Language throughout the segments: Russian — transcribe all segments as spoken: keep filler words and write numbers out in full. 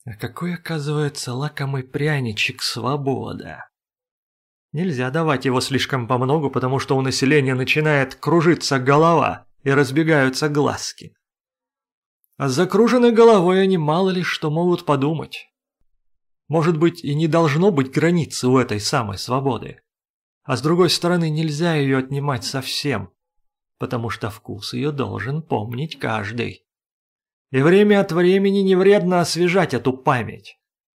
А какой, оказывается, лакомый пряничек свобода. Нельзя давать его слишком помногу, потому что у населения начинает кружиться голова и разбегаются глазки. А с закруженной головой они мало ли что могут подумать. Может быть, и не должно быть границы у этой самой свободы. А с другой стороны, нельзя ее отнимать совсем, потому что вкус ее должен помнить каждый. И время от времени не вредно освежать эту память.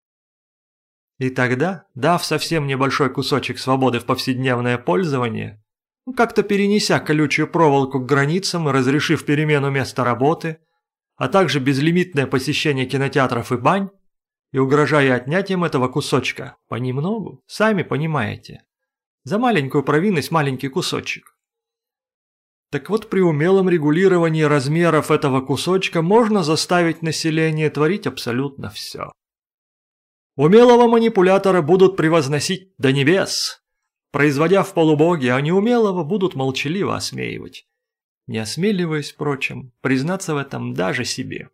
И тогда, дав совсем небольшой кусочек свободы в повседневное пользование, как-то перенеся колючую проволоку к границам и разрешив перемену места работы, а также безлимитное посещение кинотеатров и бань, и угрожая отнятием этого кусочка, понемногу, сами понимаете, за маленькую провинность маленький кусочек. Так вот, при умелом регулировании размеров этого кусочка можно заставить население творить абсолютно все. Умелого манипулятора будут превозносить до небес, производя в полубоге, а неумелого будут молчаливо осмеивать, не осмеливаясь, впрочем, признаться в этом даже себе.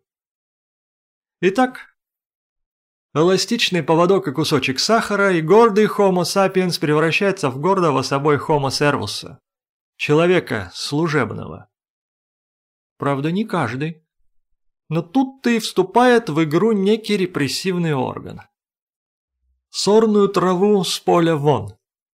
Итак, эластичный поводок и кусочек сахара, и гордый Homo sapiens превращается в гордого собой Homo servus, человека служебного. Правда, не каждый. Но тут-то и вступает в игру некий репрессивный орган. Сорную траву с поля вон.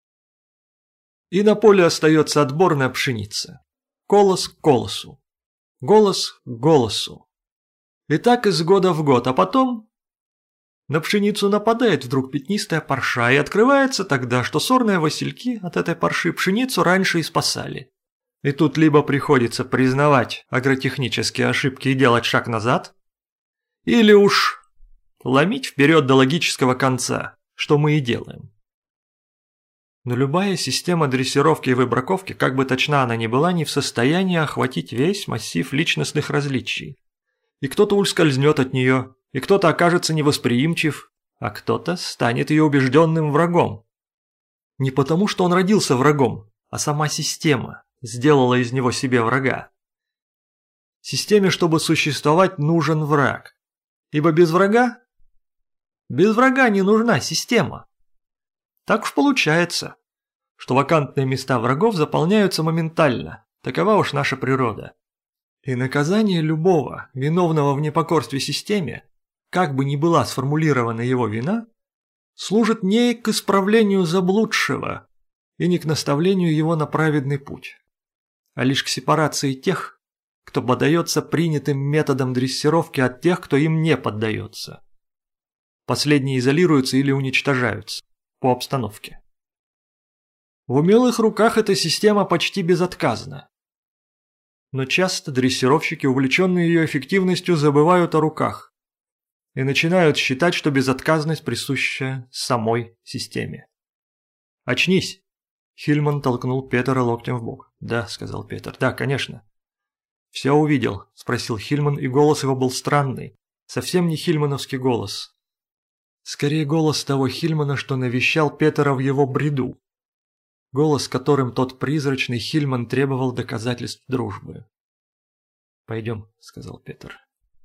И на поле остается отборная пшеница. Колос к колосу. Голос к голосу. И так из года в год, а потом на пшеницу нападает вдруг пятнистая парша, и открывается тогда, что сорные васильки от этой парши пшеницу раньше и спасали. И тут либо приходится признавать агротехнические ошибки и делать шаг назад, или уж ломить вперед до логического конца, что мы и делаем. Но любая система дрессировки и выбраковки, как бы точна она ни была, не в состоянии охватить весь массив личностных различий. И кто-то ускользнет от нее, и кто-то окажется невосприимчив, а кто-то станет ее убежденным врагом. Не потому, что он родился врагом, а сама система сделала из него себе врага. Системе, чтобы существовать, нужен враг. Ибо без врага? Без врага не нужна система. Так уж получается, что вакантные места врагов заполняются моментально, такова уж наша природа. И наказание любого, виновного в непокорстве системе, как бы ни была сформулирована его вина, служит не к исправлению заблудшего и не к наставлению его на праведный путь, а лишь к сепарации тех, кто поддается принятым методам дрессировки от тех, кто им не поддается. Последние изолируются или уничтожаются по обстановке. В умелых руках эта система почти безотказна. Но часто дрессировщики, увлеченные ее эффективностью, забывают о руках и начинают считать, что безотказность присуща самой системе. «Очнись!» Хильман толкнул Петера локтем в бок. «Да», — сказал Петер, — «да, конечно». «Все увидел?» — спросил Хильман, и голос его был странный, совсем не хильмановский голос. Скорее голос того Хильмана, что навещал Петера в его бреду. Голос, которым тот призрачный Хильман требовал доказательств дружбы. «Пойдем», — сказал Петер.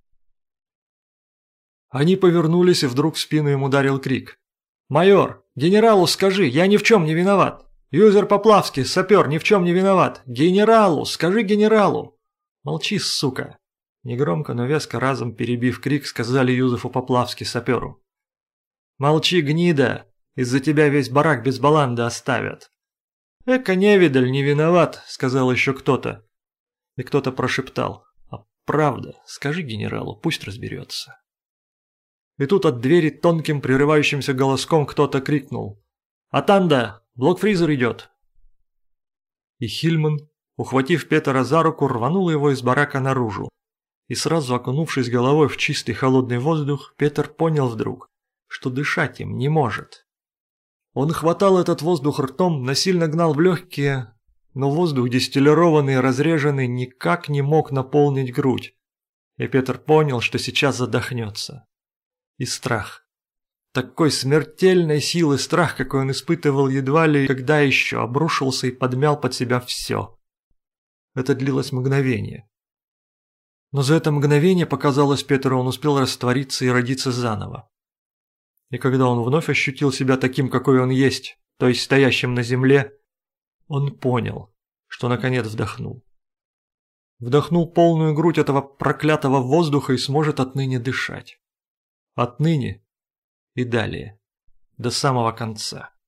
Они повернулись, и вдруг в спину им ударил крик. «Майор, генералу скажи, я ни в чем не виноват! Юзер Поплавский, сапер, ни в чем не виноват! Генералу, скажи генералу!» «Молчи, сука!» Негромко, но веско, разом перебив крик, сказали Юзефу Поплавски, саперу. «Молчи, гнида! Из-за тебя весь барак без баланды оставят!» «Эка невидаль, не виноват!» — сказал еще кто-то. И кто-то прошептал. «А правда, скажи генералу, пусть разберется». И тут от двери тонким прерывающимся голоском кто-то крикнул. «Атанда! Блокфризер идет!» И Хильман, ухватив Петера за руку, рванул его из барака наружу. И сразу окунувшись головой в чистый холодный воздух, Петер понял вдруг, что дышать им не может. Он хватал этот воздух ртом, насильно гнал в легкие, но воздух, дистиллированный и разреженный, никак не мог наполнить грудь. И Петр понял, что сейчас задохнется. И страх. Такой смертельной силы страх, какой он испытывал едва ли когда еще, обрушился и подмял под себя все. Это длилось мгновение. Но за это мгновение, показалось Петру, он успел раствориться и родиться заново. И когда он вновь ощутил себя таким, какой он есть, то есть стоящим на земле, он понял, что наконец вдохнул. Вдохнул полную грудь этого проклятого воздуха и сможет отныне дышать. Отныне и далее, до самого конца.